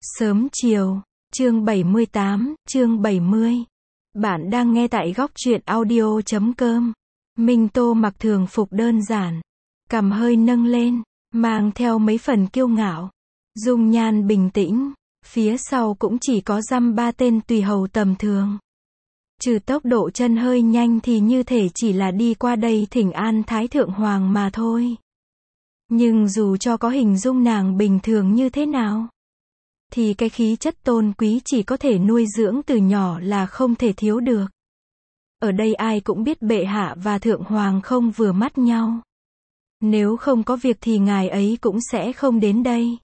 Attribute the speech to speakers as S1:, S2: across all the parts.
S1: Sớm chiều, chương 78, chương 70. Bạn đang nghe tại góc truyện audio.com. Minh Tô mặc thường phục đơn giản, cằm hơi nâng lên, mang theo mấy phần kiêu ngạo. Dung nhan bình tĩnh, phía sau cũng chỉ có dăm ba tên tùy hầu tầm thường. Trừ tốc độ chân hơi nhanh thì như thể chỉ là đi qua đây thỉnh an Thái Thượng Hoàng mà thôi. Nhưng dù cho có hình dung nàng bình thường như thế nào, thì cái khí chất tôn quý chỉ có thể nuôi dưỡng từ nhỏ là không thể thiếu được. Ở đây ai cũng biết bệ hạ và thượng hoàng không vừa mắt nhau. Nếu không có việc thì ngài ấy cũng sẽ không đến đây.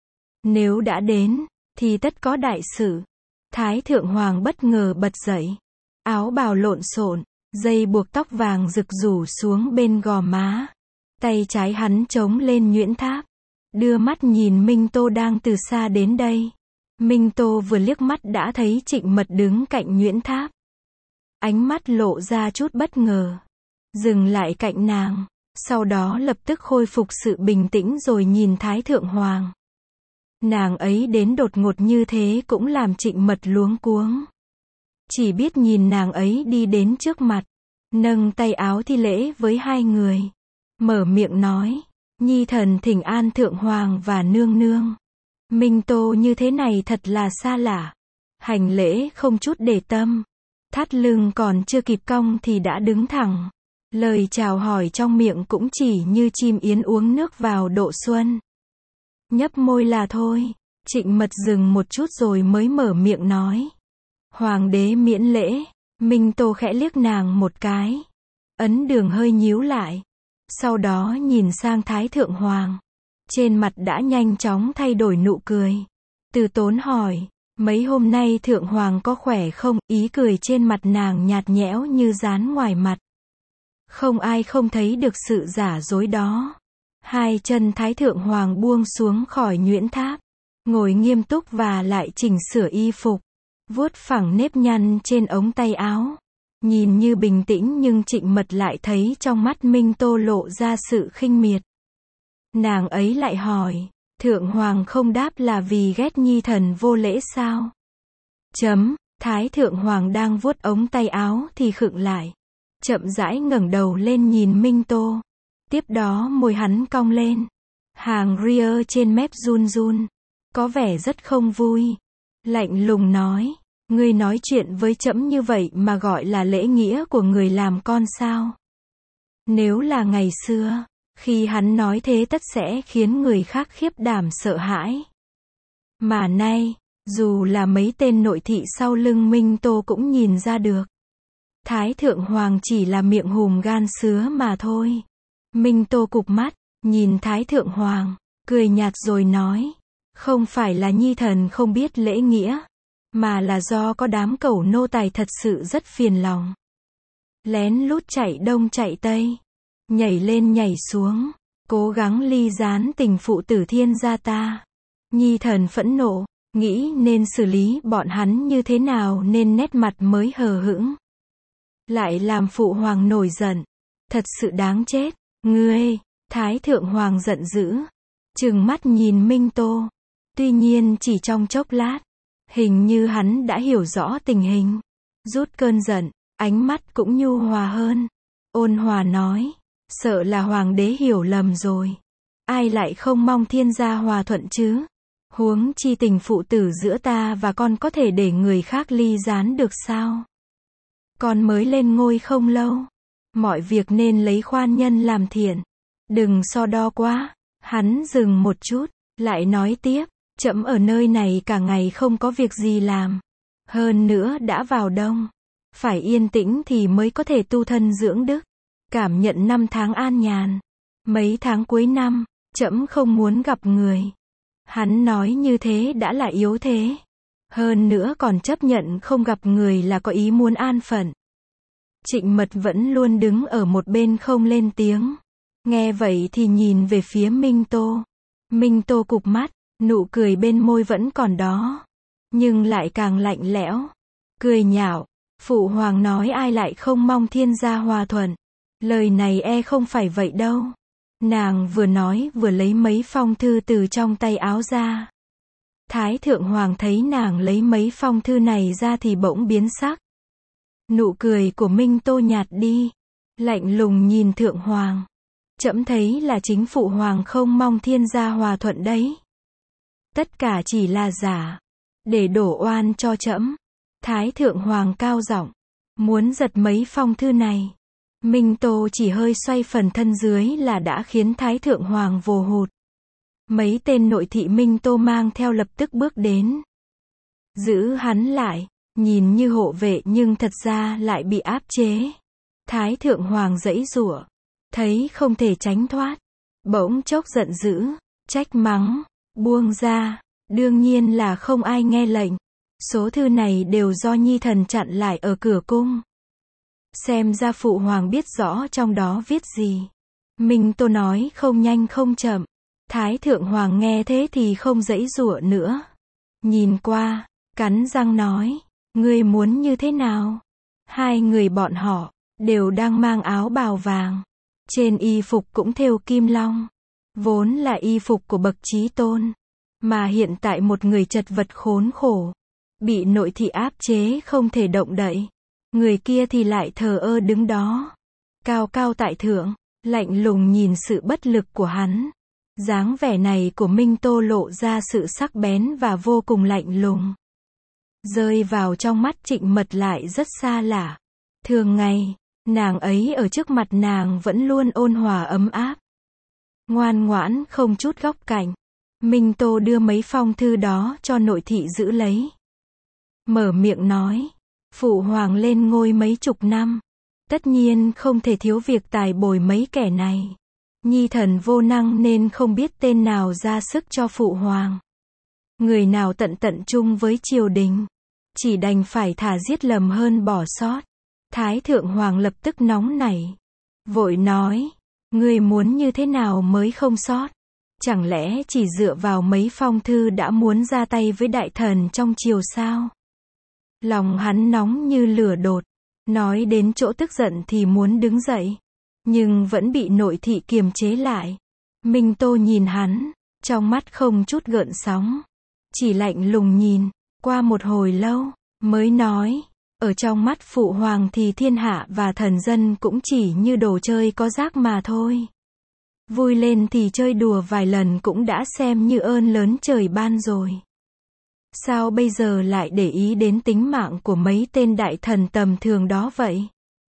S1: Nếu đã đến, thì tất có đại sự. Thái thượng hoàng bất ngờ bật dậy. Áo bào lộn xộn, dây buộc tóc vàng rực rủ xuống bên gò má. Tay trái hắn chống lên nhuyễn tháp. Đưa mắt nhìn Minh Tô đang từ xa đến đây. Minh Tô vừa liếc mắt đã thấy Trịnh Mật đứng cạnh nhuyễn tháp. Ánh mắt lộ ra chút bất ngờ. Dừng lại cạnh nàng. Sau đó lập tức khôi phục sự bình tĩnh rồi nhìn Thái Thượng Hoàng. Nàng ấy đến đột ngột như thế cũng làm Trịnh Mật luống cuống. Chỉ biết nhìn nàng ấy đi đến trước mặt. Nâng tay áo thi lễ với hai người. Mở miệng nói. Nhi thần thỉnh an thượng hoàng và nương nương. Minh Tô như thế này thật là xa lạ. Hành lễ không chút để tâm. Thắt lưng còn chưa kịp cong thì đã đứng thẳng. Lời chào hỏi trong miệng cũng chỉ như chim yến uống nước vào độ xuân. Nhấp môi là thôi. Trịnh Mật dừng một chút rồi mới mở miệng nói. Hoàng đế miễn lễ. Minh Tô khẽ liếc nàng một cái. Ấn Đường hơi nhíu lại. Sau đó nhìn sang Thái Thượng Hoàng. Trên mặt đã nhanh chóng thay đổi nụ cười. Từ Tốn hỏi, mấy hôm nay Thượng Hoàng có khỏe không? Ý cười trên mặt nàng nhạt nhẽo như dán ngoài mặt. Không ai không thấy được sự giả dối đó. Hai chân Thái Thượng Hoàng buông xuống khỏi nhuyễn tháp. Ngồi nghiêm túc và lại chỉnh sửa y phục. Vuốt phẳng nếp nhăn trên ống tay áo. Nhìn như bình tĩnh nhưng Trịnh Mật lại thấy trong mắt Minh Tô lộ ra sự khinh miệt. Nàng ấy lại hỏi, Thượng Hoàng không đáp là vì ghét nhi thần vô lễ sao? Thái Thượng Hoàng đang vuốt ống tay áo thì khựng lại. Chậm rãi ngẩng đầu lên nhìn Minh Tô. Tiếp đó môi hắn cong lên. Hàng ria trên mép run run. Có vẻ rất không vui. Lạnh lùng nói. Ngươi nói chuyện với trẫm như vậy mà gọi là lễ nghĩa của người làm con sao? Nếu là ngày xưa, khi hắn nói thế tất sẽ khiến người khác khiếp đảm sợ hãi. Mà nay, dù là mấy tên nội thị sau lưng Minh Tô cũng nhìn ra được. Thái Thượng Hoàng chỉ là miệng hùm gan sứa mà thôi. Minh Tô cụp mắt, nhìn Thái Thượng Hoàng, cười nhạt rồi nói. Không phải là nhi thần không biết lễ nghĩa. Mà là do có đám cẩu nô tài thật sự rất phiền lòng. Lén lút chạy đông chạy tây. Nhảy lên nhảy xuống. Cố gắng ly gián tình phụ tử thiên gia ta. Nhi thần phẫn nộ. Nghĩ nên xử lý bọn hắn như thế nào nên nét mặt mới hờ hững. Lại làm phụ hoàng nổi giận. Thật sự đáng chết. Ngươi. Thái Thượng Hoàng giận dữ. Trừng mắt nhìn Minh Tô. Tuy nhiên chỉ trong chốc lát. Hình như hắn đã hiểu rõ tình hình. Rút cơn giận, ánh mắt cũng nhu hòa hơn. Ôn hòa nói, sợ là hoàng đế hiểu lầm rồi. Ai lại không mong thiên gia hòa thuận chứ? Huống chi tình phụ tử giữa ta và con có thể để người khác ly gián được sao? Con mới lên ngôi không lâu. Mọi việc nên lấy khoan nhân làm thiện. Đừng so đo quá. Hắn dừng một chút, lại nói tiếp. Trẫm ở nơi này cả ngày không có việc gì làm. Hơn nữa đã vào đông. Phải yên tĩnh thì mới có thể tu thân dưỡng đức. Cảm nhận năm tháng an nhàn. Mấy tháng cuối năm, trẫm không muốn gặp người. Hắn nói như thế đã là yếu thế. Hơn nữa còn chấp nhận không gặp người là có ý muốn an phận. Trịnh Mật vẫn luôn đứng ở một bên không lên tiếng. Nghe vậy thì nhìn về phía Minh Tô. Minh Tô cụp mắt. Nụ cười bên môi vẫn còn đó. Nhưng lại càng lạnh lẽo. Cười nhạo. Phụ hoàng nói ai lại không mong thiên gia hòa thuận. Lời này không phải vậy đâu. Nàng vừa nói vừa lấy mấy phong thư từ trong tay áo ra. Thái thượng hoàng thấy nàng lấy mấy phong thư này ra thì bỗng biến sắc. Nụ cười của Minh Tô nhạt đi, lạnh lùng nhìn thượng hoàng. Trẫm thấy là chính phụ hoàng không mong thiên gia hòa thuận đấy. Tất cả chỉ là giả, để đổ oan cho trẫm. Thái thượng hoàng cao giọng, muốn giật mấy phong thư này. Minh Tô chỉ hơi xoay phần thân dưới là đã khiến Thái thượng hoàng vồ hụt. Mấy tên nội thị Minh Tô mang theo lập tức bước đến. Giữ hắn lại, nhìn như hộ vệ nhưng thật ra lại bị áp chế. Thái thượng hoàng giãy giụa, thấy không thể tránh thoát. Bỗng chốc giận dữ, trách mắng, buông ra, đương nhiên là không ai nghe lệnh. Số thư này đều do nhi thần chặn lại ở cửa cung. Xem ra phụ hoàng biết rõ trong đó viết gì. Minh Tô nói không nhanh không chậm. Thái thượng hoàng nghe thế thì không giãy giụa nữa. Nhìn qua, cắn răng nói, ngươi muốn như thế nào? Hai người bọn họ đều đang mang áo bào vàng, trên y phục cũng thêu kim long, vốn là y phục của bậc chí tôn, mà hiện tại một người chật vật khốn khổ, bị nội thị áp chế không thể động đậy, người kia thì lại thờ ơ đứng đó, cao cao tại thượng, lạnh lùng nhìn sự bất lực của hắn. Dáng vẻ này của Minh Tô lộ ra sự sắc bén và vô cùng lạnh lùng. Rơi vào trong mắt Trịnh Mật lại rất xa lạ. Thường ngày, nàng ấy ở trước mặt nàng vẫn luôn ôn hòa ấm áp. Ngoan ngoãn không chút góc cạnh. Minh Tô đưa mấy phong thư đó cho nội thị giữ lấy. Mở miệng nói, phụ hoàng lên ngôi mấy chục năm. Tất nhiên không thể thiếu việc tài bồi mấy kẻ này. Nhi thần vô năng nên không biết tên nào ra sức cho phụ hoàng. Người nào tận chung với triều đình. Chỉ đành phải thà giết lầm hơn bỏ sót. Thái thượng hoàng lập tức nóng nảy. Vội nói, ngươi muốn như thế nào mới không sót? Chẳng lẽ chỉ dựa vào mấy phong thư đã muốn ra tay với đại thần trong triều sao? Lòng hắn nóng như lửa đốt. Nói đến chỗ tức giận thì muốn đứng dậy. Nhưng vẫn bị nội thị kiềm chế lại. Minh Tô nhìn hắn, trong mắt không chút gợn sóng. Chỉ lạnh lùng nhìn, qua một hồi lâu, mới nói, ở trong mắt phụ hoàng thì thiên hạ và thần dân cũng chỉ như đồ chơi có rác mà thôi. Vui lên thì chơi đùa vài lần cũng đã xem như ơn lớn trời ban rồi. Sao bây giờ lại để ý đến tính mạng của mấy tên đại thần tầm thường đó vậy?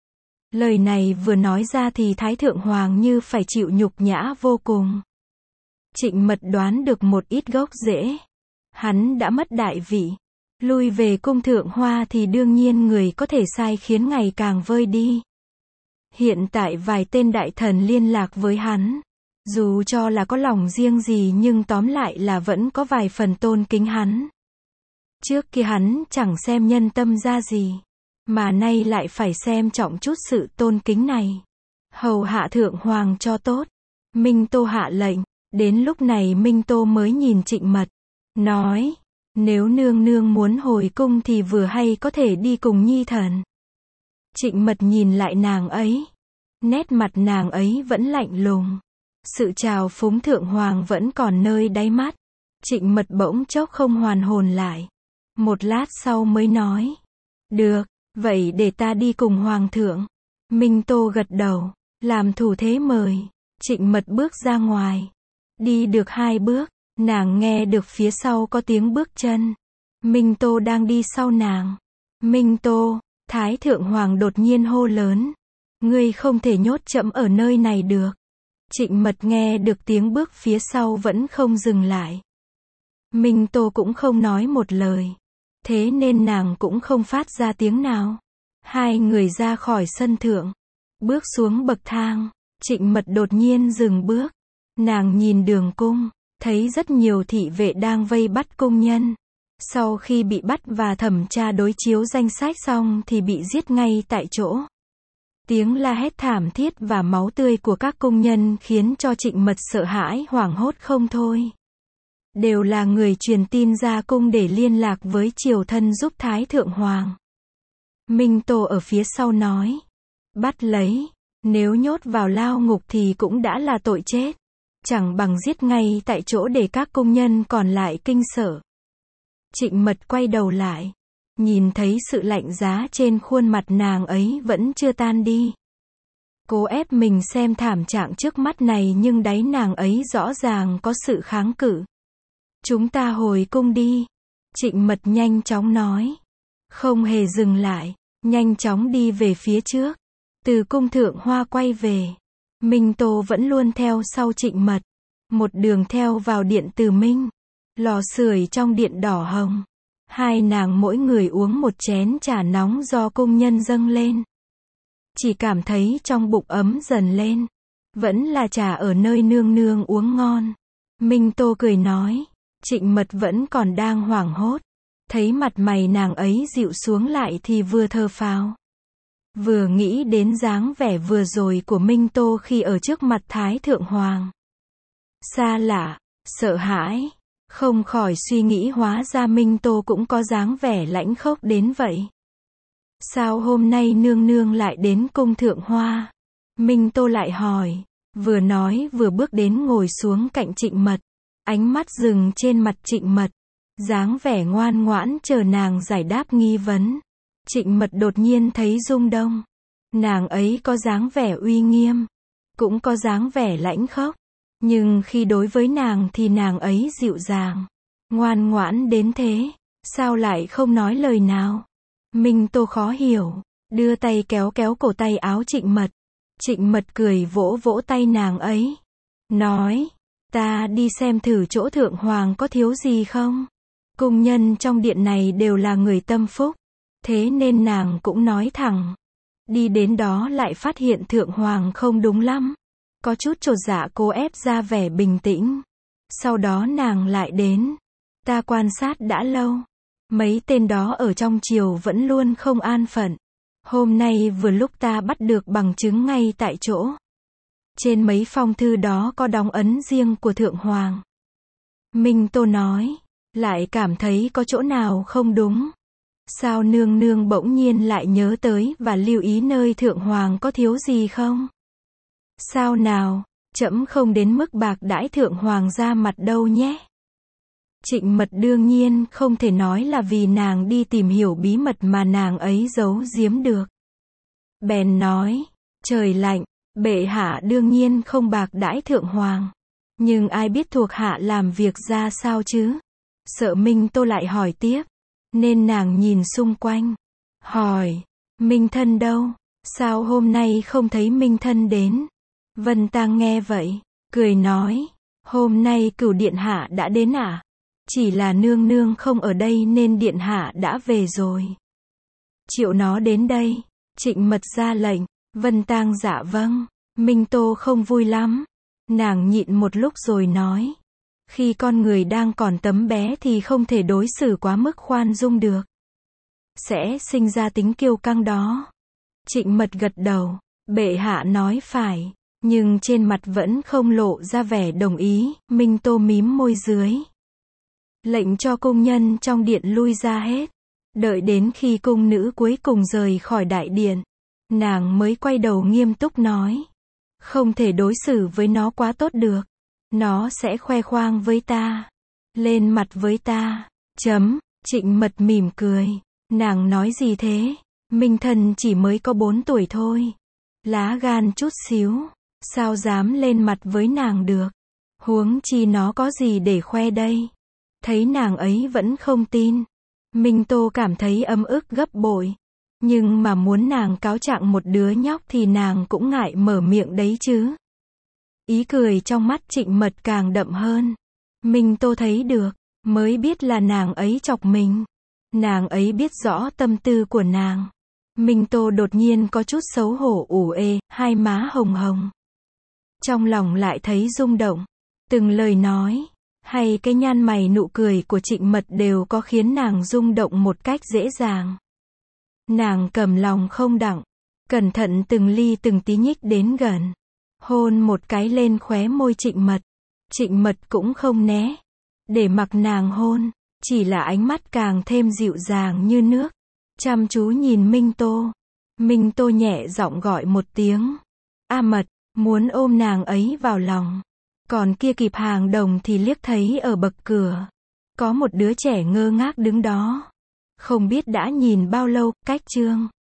S1: Lời này vừa nói ra thì Thái thượng hoàng như phải chịu nhục nhã vô cùng. Trịnh Mật đoán được một ít gốc rễ. Hắn đã mất đại vị. Lui về cung thượng hoa thì đương nhiên người có thể sai khiến ngày càng vơi đi. Hiện tại vài tên đại thần liên lạc với hắn. Dù cho là có lòng riêng gì nhưng tóm lại là vẫn có vài phần tôn kính hắn. Trước kia hắn chẳng xem nhân tâm ra gì. Mà nay lại phải xem trọng chút sự tôn kính này. Hầu hạ thượng hoàng cho tốt. Minh Tô hạ lệnh. Đến lúc này Minh Tô mới nhìn Trịnh Mật. Nói, nếu nương nương muốn hồi cung thì vừa hay có thể đi cùng nhi thần. Trịnh Mật nhìn lại nàng ấy. Nét mặt nàng ấy vẫn lạnh lùng. Sự trào phúng thượng hoàng vẫn còn nơi đáy mắt. Trịnh Mật bỗng chốc không hoàn hồn lại. Một lát sau mới nói. Được, vậy để ta đi cùng hoàng thượng. Minh Tô gật đầu, làm thủ thế mời. Trịnh Mật bước ra ngoài. Đi được 2 bước, nàng nghe được phía sau có tiếng bước chân. Minh Tô đang đi sau nàng. Minh Tô, Thái thượng hoàng đột nhiên hô lớn. Ngươi không thể nhốt trẫm ở nơi này được. Trịnh Mật nghe được tiếng bước phía sau vẫn không dừng lại. Minh Tô cũng không nói một lời. Thế nên nàng cũng không phát ra tiếng nào. Hai người ra khỏi sân thượng. Bước xuống bậc thang. Trịnh Mật đột nhiên dừng bước. Nàng nhìn đường cung. Thấy rất nhiều thị vệ đang vây bắt cung nhân. Sau khi bị bắt và thẩm tra đối chiếu danh sách xong thì bị giết ngay tại chỗ. Tiếng la hét thảm thiết và máu tươi của các cung nhân khiến cho Trịnh Mật sợ hãi hoảng hốt không thôi. Đều là người truyền tin ra cung để liên lạc với triều thân giúp Thái thượng hoàng. Minh Tô ở phía sau nói. Bắt lấy. Nếu nhốt vào lao ngục thì cũng đã là tội chết. Chẳng bằng giết ngay tại chỗ để các cung nhân còn lại kinh sợ. Trịnh Mật quay đầu lại, nhìn thấy sự lạnh giá trên khuôn mặt nàng ấy vẫn chưa tan đi. Cố ép mình xem thảm trạng trước mắt này nhưng đáy nàng ấy rõ ràng có sự kháng cự. Chúng ta hồi cung đi. Trịnh Mật nhanh chóng nói. Không hề dừng lại, nhanh chóng đi về phía trước. Từ cung Thượng Hoa quay về, Minh Tô vẫn luôn theo sau Trịnh Mật. Một đường theo vào điện Từ Minh. Lò sưởi trong điện đỏ hồng. Hai nàng mỗi người uống một chén trà nóng do cung nhân dâng lên. Chỉ cảm thấy trong bụng ấm dần lên. Vẫn là trà ở nơi nương nương uống ngon. Minh Tô cười nói. Trịnh Mật vẫn còn đang hoảng hốt. Thấy mặt mày nàng ấy dịu xuống lại thì vừa thở phào. Vừa nghĩ đến dáng vẻ vừa rồi của Minh Tô khi ở trước mặt Thái Thượng Hoàng. Xa lạ, sợ hãi. Không khỏi suy nghĩ hóa ra Minh Tô cũng có dáng vẻ lãnh khốc đến vậy. Sao hôm nay nương nương lại đến cung Thượng Hoa? Minh Tô lại hỏi. Vừa nói vừa bước đến ngồi xuống cạnh Trịnh Mật. Ánh mắt dừng trên mặt Trịnh Mật. Dáng vẻ ngoan ngoãn chờ nàng giải đáp nghi vấn. Trịnh Mật đột nhiên thấy rung động. Nàng ấy có dáng vẻ uy nghiêm. Cũng có dáng vẻ lãnh khốc. Nhưng khi đối với nàng thì nàng ấy dịu dàng. Ngoan ngoãn đến thế. Sao lại không nói lời nào? Minh Tô khó hiểu. Đưa tay kéo kéo cổ tay áo Trịnh Mật. Trịnh Mật cười vỗ vỗ tay nàng ấy. Nói. Ta đi xem thử chỗ Thượng Hoàng có thiếu gì không? Cung nhân trong điện này đều là người tâm phúc. Thế nên nàng cũng nói thẳng. Đi đến đó lại phát hiện Thượng Hoàng không đúng lắm. Có chút chột dạ cố ép ra vẻ bình tĩnh. Sau đó nàng lại đến. Ta quan sát đã lâu. Mấy tên đó ở trong triều vẫn luôn không an phận. Hôm nay vừa lúc ta bắt được bằng chứng ngay tại chỗ. Trên mấy phong thư đó có đóng ấn riêng của Thượng Hoàng. Minh Tô nói. Lại cảm thấy có chỗ nào không đúng. Sao nương nương bỗng nhiên lại nhớ tới và lưu ý nơi Thượng Hoàng có thiếu gì không? Sao nào, trẫm không đến mức bạc đãi Thượng Hoàng ra mặt đâu nhé. Trịnh Mật đương nhiên không thể nói là vì nàng đi tìm hiểu bí mật mà nàng ấy giấu giếm được. Bèn nói, trời lạnh, bệ hạ đương nhiên không bạc đãi Thượng Hoàng. Nhưng ai biết thuộc hạ làm việc ra sao chứ? Sợ Minh Tô lại hỏi tiếp. Nên nàng nhìn xung quanh. Hỏi, Minh Thân đâu? Sao hôm nay không thấy Minh Thân đến? Vân Tang nghe vậy, cười nói. Hôm nay Cửu Điện Hạ đã đến à? Chỉ là nương nương không ở đây nên Điện Hạ đã về rồi. Triệu nó đến đây. Trịnh Mật ra lệnh. Vân Tang dạ vâng. Minh Tô không vui lắm. Nàng nhịn một lúc rồi nói. Khi con người đang còn tấm bé thì không thể đối xử quá mức khoan dung được. Sẽ sinh ra tính kiêu căng đó. Trịnh Mật gật đầu. Bệ hạ nói phải. Nhưng trên mặt vẫn không lộ ra vẻ đồng ý. Minh Tô mím môi dưới. Lệnh cho cung nhân trong điện lui ra hết. Đợi đến khi cung nữ cuối cùng rời khỏi đại điện. Nàng mới quay đầu nghiêm túc nói. Không thể đối xử với nó quá tốt được. Nó sẽ khoe khoang với ta. Lên mặt với ta. Trịnh Mật mỉm cười. Nàng nói gì thế? Minh Thân chỉ mới có 4 tuổi thôi. Lá gan chút xíu. Sao dám lên mặt với nàng được? Huống chi nó có gì để khoe đây? Thấy nàng ấy vẫn không tin. Minh Tô cảm thấy ấm ức gấp bội. Nhưng mà muốn nàng cáo trạng một đứa nhóc thì nàng cũng ngại mở miệng đấy chứ. Ý cười trong mắt Trịnh Mật càng đậm hơn. Minh Tô thấy được, mới biết là nàng ấy chọc mình. Nàng ấy biết rõ tâm tư của nàng. Minh Tô đột nhiên có chút xấu hổ ủ ê, hai má hồng hồng. Trong lòng lại thấy rung động. Từng lời nói, hay cái nhăn mày nụ cười của Trịnh Mật đều có khiến nàng rung động một cách dễ dàng. Nàng cầm lòng không đặng, cẩn thận từng ly từng tí nhích đến gần. Hôn một cái lên khóe môi Trịnh Mật. Trịnh Mật cũng không né. Để mặc nàng hôn, chỉ là ánh mắt càng thêm dịu dàng như nước. Chăm chú nhìn Minh Tô. Minh Tô nhẹ giọng gọi một tiếng. A Mật, muốn ôm nàng ấy vào lòng. Còn kia Kịp Hàng Đồng thì liếc thấy ở bậc cửa. Có một đứa trẻ ngơ ngác đứng đó. Không biết đã nhìn bao lâu, cách Trương